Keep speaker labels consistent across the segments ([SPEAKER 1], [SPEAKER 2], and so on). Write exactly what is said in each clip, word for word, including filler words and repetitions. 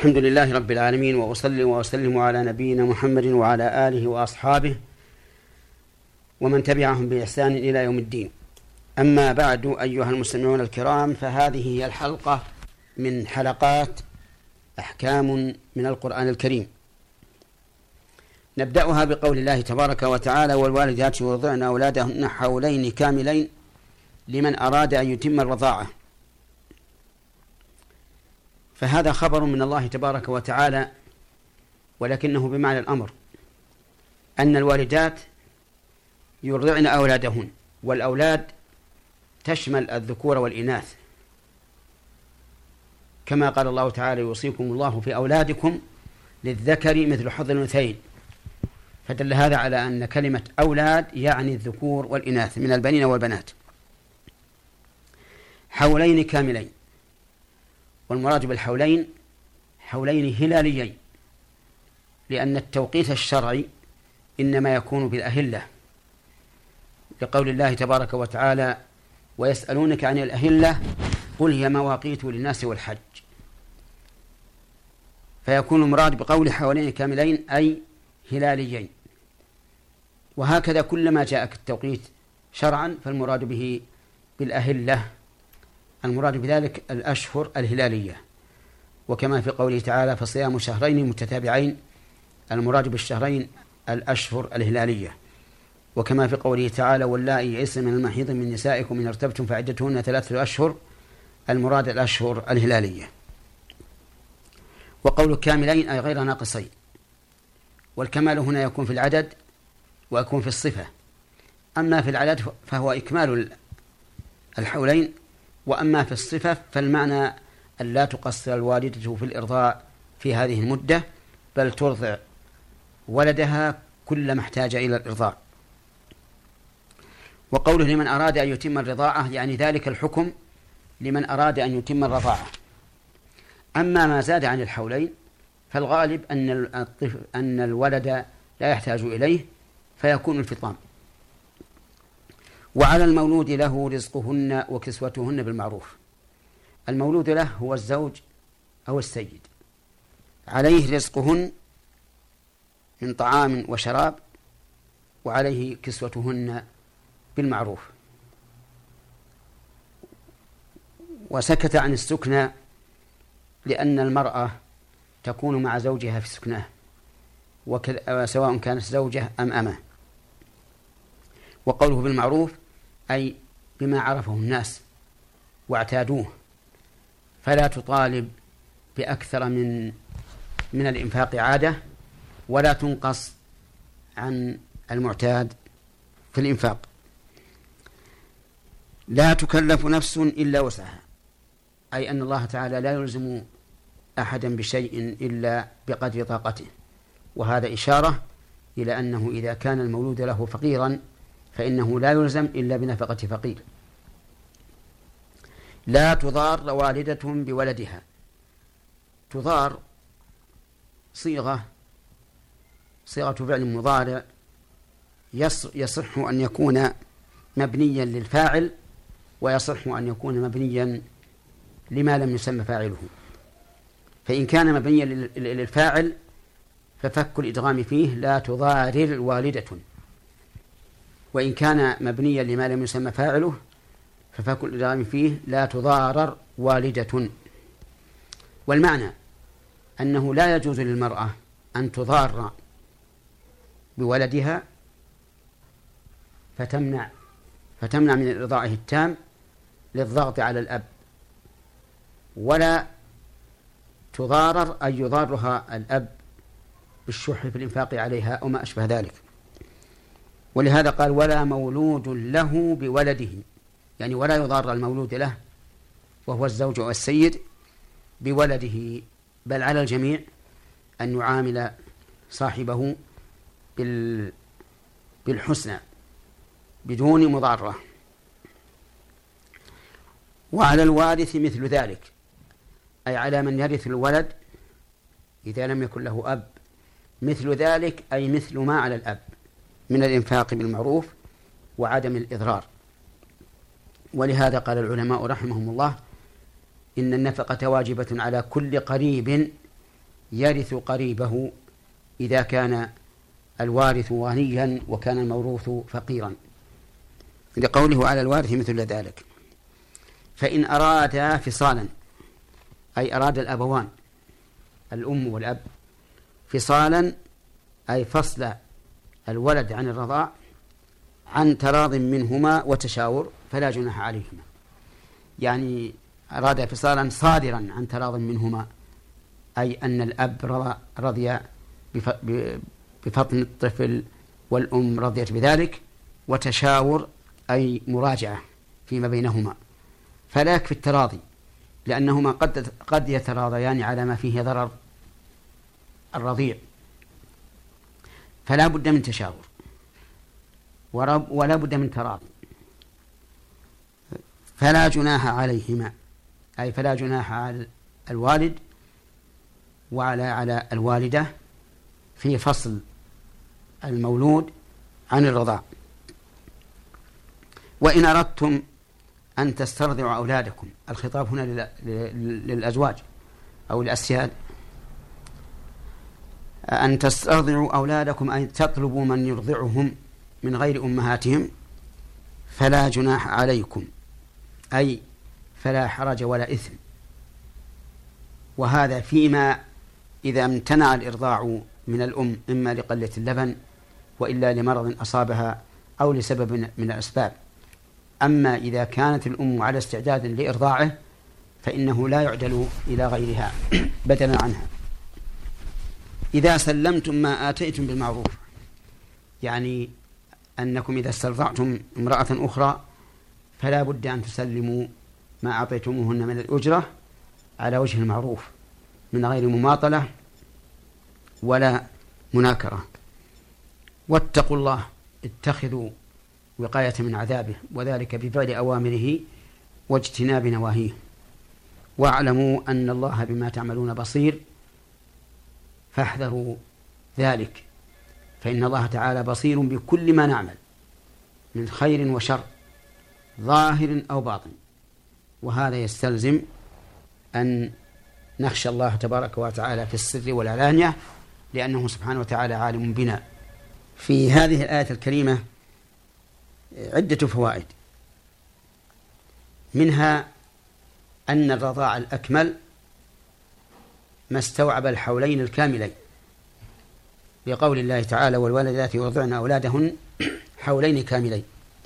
[SPEAKER 1] الحمد لله رب العالمين، وأصلي وأسلم على نبينا محمد وعلى آله وأصحابه ومن تبعهم بإحسان إلى يوم الدين. أما بعد، أيها المستمعون الكرام، فهذه هي الحلقة من حلقات أحكام من القرآن الكريم. نبدأها بقول الله تبارك وتعالى: والوالدات يرضعن أولادهن حولين كاملين لمن أراد أن يتم الرضاعة. فهذا خبر من الله تبارك وتعالى، ولكنه بمعنى الأمر، أن الوالدات يرضعن أولادهن، والأولاد تشمل الذكور والإناث، كما قال الله تعالى: يوصيكم الله في أولادكم للذكر مثل حظ الأنثيين. فدل هذا على أن كلمة أولاد يعني الذكور والإناث من البنين والبنات. حولين كاملين، والمراد بالحولين حولين هلاليين، لأن التوقيت الشرعي إنما يكون بالأهلة، لقول الله تبارك وتعالى: ويسألونك عن الأهلة قل هي مواقيت للناس والحج. فيكون المراد بقول حولين كاملين أي هلاليين. وهكذا كلما جاءك التوقيت شرعا فالمراد به بالأهلة، المراد بذلك الأشهر الهلالية. وكما في قوله تعالى: فصيام شهرين متتابعين، المراد بالشهرين الأشهر الهلالية. وكما في قوله تعالى: واللائي يئسن من المحيض من نسائكم إن ارتبتم فعدتهن ثلاثة أشهر، المراد الأشهر الهلالية. وقول كاملين أي غير ناقصين، والكمال هنا يكون في العدد ويكون في الصفة. أما في العدد فهو إكمال الحولين، وأما في الصفة فالمعنى أن لا تقصر الوالدة في الإرضاع في هذه المدة، بل ترضع ولدها كلما احتاج إلى الإرضاع. وقوله لمن أراد أن يتم الرضاعة يعني ذلك الحكم لمن أراد أن يتم الرضاعة. أما ما زاد عن الحولين فالغالب أن الطفل أن الولد لا يحتاج إليه فيكون الفطام. وعلى المولود له رزقهن وكسوتهن بالمعروف. المولود له هو الزوج أو السيد، عليه رزقهن من طعام وشراب، وعليه كسوتهن بالمعروف. وسكت عن السكنى لأن المرأة تكون مع زوجها في سكناه، سواء كانت زوجة أم أمه. وقوله بالمعروف أي بما عرفه الناس واعتادوه، فلا تطالب بأكثر من من الإنفاق عادة، ولا تنقص عن المعتاد في الإنفاق. لا تكلف نفس إلا وسعها، أي أن الله تعالى لا يلزم أحدا بشيء إلا بقدر طاقته. وهذا إشارة إلى أنه إذا كان المولود له فقيرا فإنه لا يلزم إلا بنفقة فقير. لا تضار والدة بولدها. تضار صيغة صيغة فعل مضارع يصح أن يكون مبنيا للفاعل، ويصح أن يكون مبنيا لما لم يسمى فاعله. فإن كان مبنيا للفاعل ففك الإدغام فيه لا تضارر والدة، وإن كان مبنيا لما لم يسمى فاعله ففك الإدغام فيه لا تضارر والدة. والمعنى أنه لا يجوز للمرأة أن تضار بولدها فتمنع فتمنع من إرضاعه التام للضغط على الأب، ولا تضارر أن يضارها الأب بالشح في الإنفاق عليها أو ما أشبه ذلك. ولهذا قال: ولا مولود له بولده، يعني ولا يضار المولود له وهو الزوج أو السيد بولده، بل على الجميع أن يعامل صاحبه بالحسنى بدون مضارة. وعلى الوارث مثل ذلك، أي على من يرث الولد إذا لم يكن له أب مثل ذلك، أي مثل ما على الأب من الإنفاق بالمعروف وعدم الإضرار. ولهذا قال العلماء رحمهم الله: إن النفقة واجبة على كل قريب يرث قريبه إذا كان الوارث غنيا وكان الموروث فقيرا، لقوله على الوارث مثل ذلك. فإن أرادا فصالا، أي أراد الأبوان الأم والأب فصالا، أي فصل الولد عن الرضاع عن تراض منهما وتشاور، فلا جناح عليهما. يعني أراد فصالا صادرا عن تراض منهما، أي أن الأب رضي بفطن الطفل والأم رضيت بذلك، وتشاور أي مراجعة فيما بينهما، فلا يكفي التراضي، لأنهما قد قد يتراضيان على ما فيه ضرر الرضيع، فلا بد من تشاور ولا بد من تراضي. فلا جناح عليهما، أي فلا جناح على الوالد وعلى على الوالدة في فصل المولود عن الرضاع. وإن أردتم أن تسترضعوا أولادكم، الخطاب هنا للأزواج أو الأسياد، أن تسترضعوا أولادكم أي تطلبوا من يرضعهم من غير أمهاتهم، فلا جناح عليكم، أي فلا حرج ولا إثم. وهذا فيما إذا امتنع الإرضاع من الأم إما لقلة اللبن وإلا لمرض أصابها أو لسبب من الأسباب. أما إذا كانت الأم على استعداد لإرضاعه فإنه لا يعدل إلى غيرها بدلا عنها. إذا سلمتم ما آتيتم بالمعروف، يعني أنكم إذا استرضعتم امرأة أخرى فلا بد أن تسلموا ما أعطيتموهن من الأجرة على وجه المعروف من غير مماطلة ولا مناكرة. واتقوا الله، اتخذوا وقاية من عذابه، وذلك بفعل أوامره واجتناب نواهيه. واعلموا أن الله بما تعملون بصير، فاحذروا ذلك، فإن الله تعالى بصير بكل ما نعمل من خير وشر ظاهر أو باطن. وهذا يستلزم أن نخشى الله تبارك وتعالى في السر والعلانية، لأنه سبحانه وتعالى عالم بنا. في هذه الآية الكريمة عدة فوائد، منها أن الرضاع الأكمل ما استوعب الحولين الكاملين، بقول الله تعالى: والوالدات يرضعن أولادهن حولين كاملين.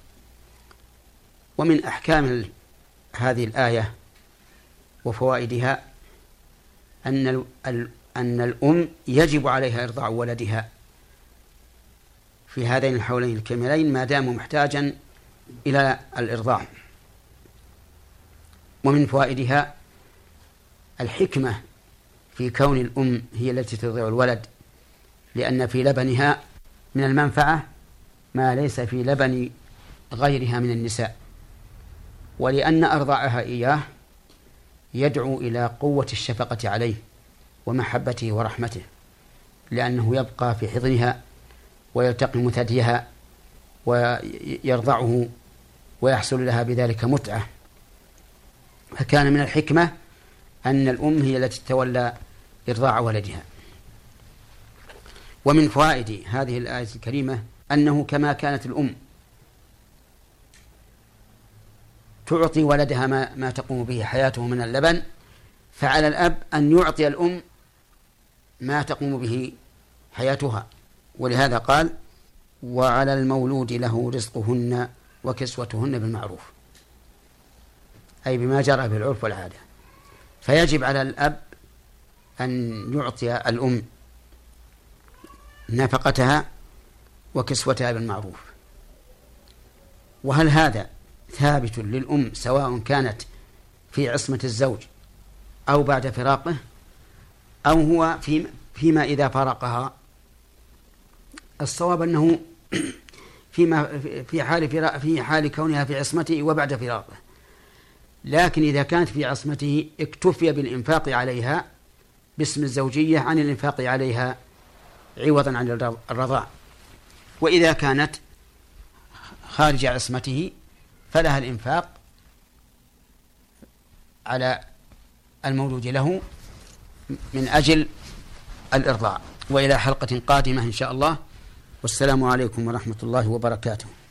[SPEAKER 1] ومن أحكام هذه الآية وفوائدها أن أن الأم يجب عليها إرضاع ولدها في هذين الحولين الكاملين ما دام محتاجا إلى الإرضاع. ومن فوائدها الحكمة في كون الأم هي التي ترضع الولد، لأن في لبنها من المنفعة ما ليس في لبن غيرها من النساء، ولأن أرضاعها إياه يدعو إلى قوة الشفقة عليه ومحبته ورحمته، لأنه يبقى في حضنها ويلتقم ثديها ويرضعه ويحصل لها بذلك متعة. فكان من الحكمة أن الأم هي التي تتولى إرضاع ولدها. ومن فوائد هذه الآية الكريمة أنه كما كانت الأم تعطي ولدها ما, ما تقوم به حياته من اللبن، فعلى الأب أن يعطي الأم ما تقوم به حياتها. ولهذا قال: وعلى المولود له رزقهن وكسوتهن بالمعروف، أي بما جرى به العرف والعادة. فيجب على الأب أن يعطي الأم نفقتها وكسوتها بالمعروف. وهل هذا ثابت للأم سواء كانت في عصمة الزوج أو بعد فراقه، أو هو في فيما إذا فارقها؟ الصواب أنه فيما في حال في حال كونها في عصمته وبعد فراقه، لكن إذا كانت في عصمته اكتفي بالإنفاق عليها باسم الزوجية عن الإنفاق عليها عوضا عن الرضاع. وإذا كانت خارج عصمته فلها الإنفاق على المولود له من أجل الإرضاع. وإلى حلقة قادمة إن شاء الله، والسلام عليكم ورحمة الله وبركاته.